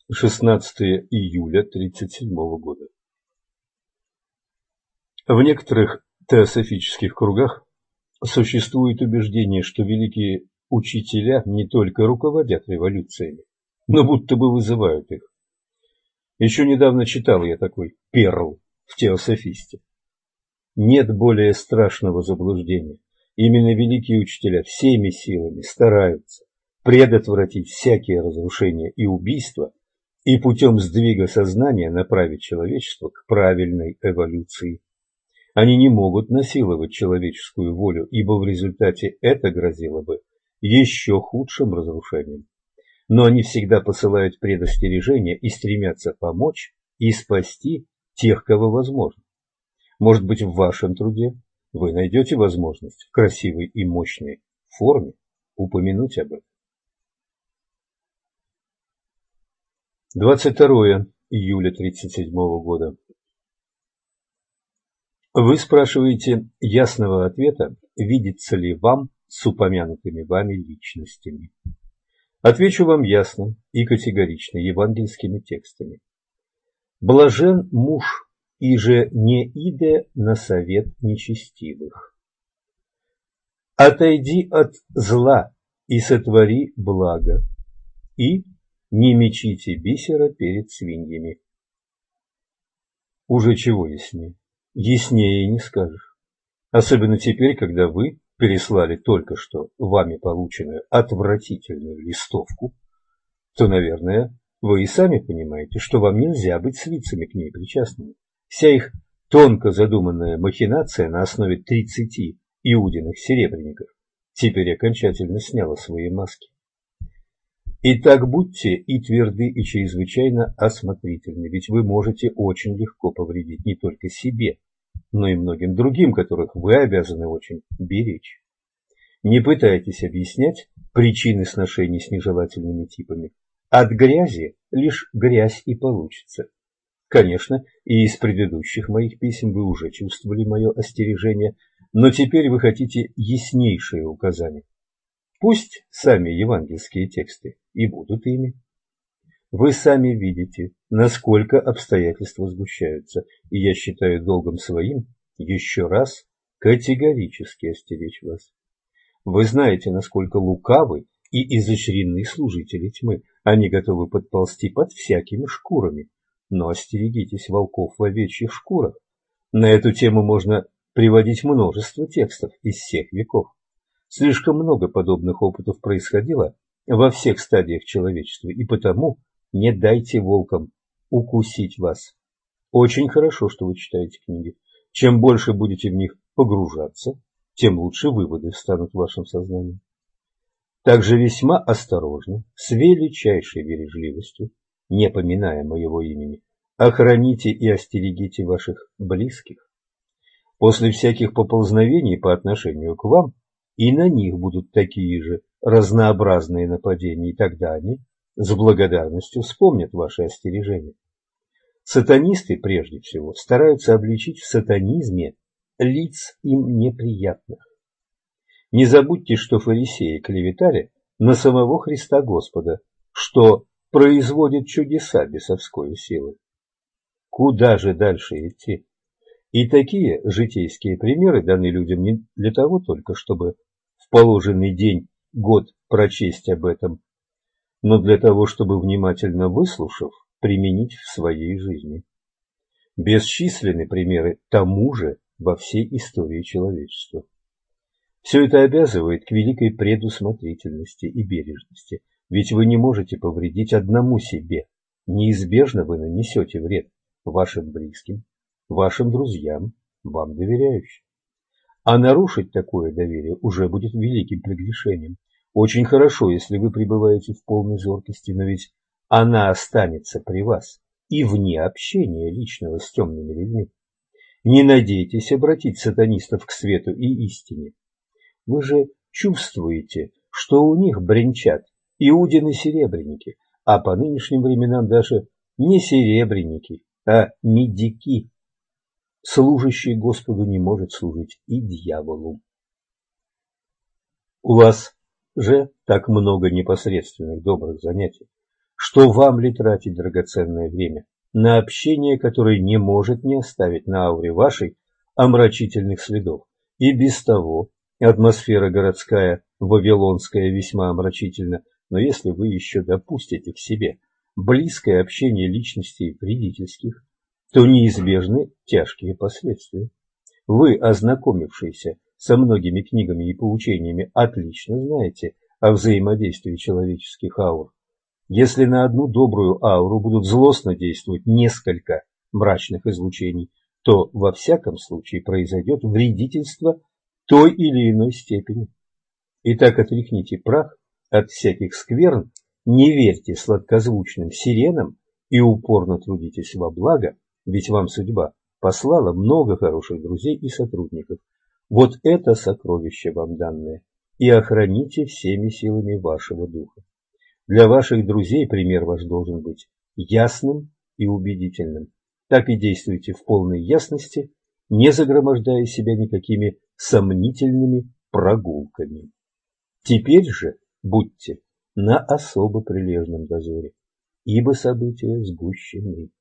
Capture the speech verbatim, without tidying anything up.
шестнадцатое июля тридцать седьмого года. В некоторых теософических кругах существует убеждение, что великие учителя не только руководят революциями, но будто бы вызывают их. Еще недавно читал я такой перл в теософисте. Нет более страшного заблуждения. Именно великие учителя всеми силами стараются предотвратить всякие разрушения и убийства и путем сдвига сознания направить человечество к правильной эволюции. Они не могут насиловать человеческую волю, ибо в результате это грозило бы еще худшим разрушением. Но они всегда посылают предостережения и стремятся помочь и спасти тех, кого возможно. Может быть, в вашем труде вы найдете возможность в красивой и мощной форме упомянуть об этом. двадцать второе июля тридцать седьмого года. Вы спрашиваете ясного ответа, видится ли вам с упомянутыми вами личностями. Отвечу вам ясно и категорично евангельскими текстами. Блажен муж, иже не иде на совет нечестивых. Отойди от зла и сотвори благо, и не мечите бисера перед свиньями. Уже чего яснее? Яснее и не скажешь. Особенно теперь, когда вы переслали только что вами полученную отвратительную листовку, то, наверное, вы и сами понимаете, что вам нельзя быть с лицами к ней причастными. Вся их тонко задуманная махинация на основе тридцати иудиных серебряников теперь окончательно сняла свои маски. Итак, будьте и тверды, и чрезвычайно осмотрительны, ведь вы можете очень легко повредить не только себе, но и многим другим, которых вы обязаны очень беречь. Не пытайтесь объяснять причины сношений с нежелательными типами. От грязи лишь грязь и получится. Конечно, и из предыдущих моих писем вы уже чувствовали мое остережение, но теперь вы хотите яснейшие указания. Пусть сами евангельские тексты и будут ими. Вы сами видите, насколько обстоятельства сгущаются, и я считаю долгом своим еще раз категорически остеречь вас. Вы знаете, насколько лукавы и изощрены служители тьмы. Они готовы подползти под всякими шкурами, но остерегитесь волков в овечьих шкурах. На эту тему можно приводить множество текстов из всех веков. Слишком много подобных опытов происходило во всех стадиях человечества, и потому не дайте волкам укусить вас. Очень хорошо, что вы читаете книги. Чем больше будете в них погружаться, тем лучше выводы встанут в вашем сознании. Также весьма осторожно, с величайшей бережливостью, не поминая моего имени, охраните и остерегите ваших близких. После всяких поползновений по отношению к вам и на них будут такие же разнообразные нападения, и тогда они с благодарностью вспомнят ваши остережения. Сатанисты, прежде всего, стараются обличить в сатанизме лиц им неприятных. Не забудьте, что фарисеи клеветали на самого Христа Господа, что производит чудеса бесовской силы. Куда же дальше идти? И такие житейские примеры даны людям не для того только, чтобы в положенный день, год прочесть об этом, но для того, чтобы, внимательно выслушав, применить в своей жизни. Бесчисленны примеры тому же во всей истории человечества. Все это обязывает к великой предусмотрительности и бережности, ведь вы не можете повредить одному себе, неизбежно вы нанесете вред вашим близким, вашим друзьям, вам доверяющим. А нарушить такое доверие уже будет великим прегрешением. Очень хорошо, если вы пребываете в полной зоркости, но ведь она останется при вас и вне общения личного с темными людьми. Не надейтесь обратить сатанистов к свету и истине. Вы же чувствуете, что у них бренчат иудины-серебряники, а по нынешним временам даже не серебряники, а медики. Служащий Господу не может служить и дьяволу. У вас же так много непосредственных добрых занятий, что вам ли тратить драгоценное время на общение, которое не может не оставить на ауре вашей омрачительных следов. И без того атмосфера городская, вавилонская, весьма омрачительна, но если вы еще допустите к себе близкое общение личностей вредительских, то неизбежны тяжкие последствия. Вы, ознакомившиеся со многими книгами и поучениями, отлично знаете о взаимодействии человеческих аур. Если на одну добрую ауру будут злостно действовать несколько мрачных излучений, то во всяком случае произойдет вредительство той или иной степени. Итак, отряхните прах от всяких скверн, не верьте сладкозвучным сиренам и упорно трудитесь во благо, ведь вам судьба послала много хороших друзей и сотрудников. Вот это сокровище вам данное, и охраните всеми силами вашего духа. Для ваших друзей пример ваш должен быть ясным и убедительным. Так и действуйте в полной ясности, не загромождая себя никакими сомнительными прогулками. Теперь же будьте на особо прилежном дозоре, ибо события сгущены.